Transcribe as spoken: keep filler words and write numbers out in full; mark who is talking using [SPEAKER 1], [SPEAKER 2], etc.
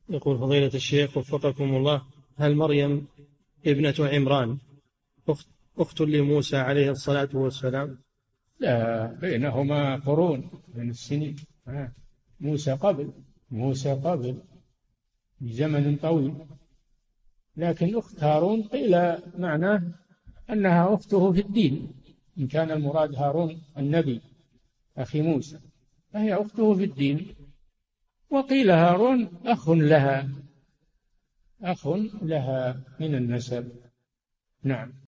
[SPEAKER 1] يقول فضيلة الشيخ وفقكم الله، هل مريم ابنة عمران أخت, أخت لموسى عليه الصلاة والسلام؟
[SPEAKER 2] لا، بينهما قرون من السنين. موسى قبل موسى قبل بزمن طويل، لكن أخت هارون قيل معناه أنها أخته في الدين، إن كان المراد هارون النبي أخي موسى فهي أخته في الدين، وقيل هارون أخ لها أخ لها من النسب. نعم.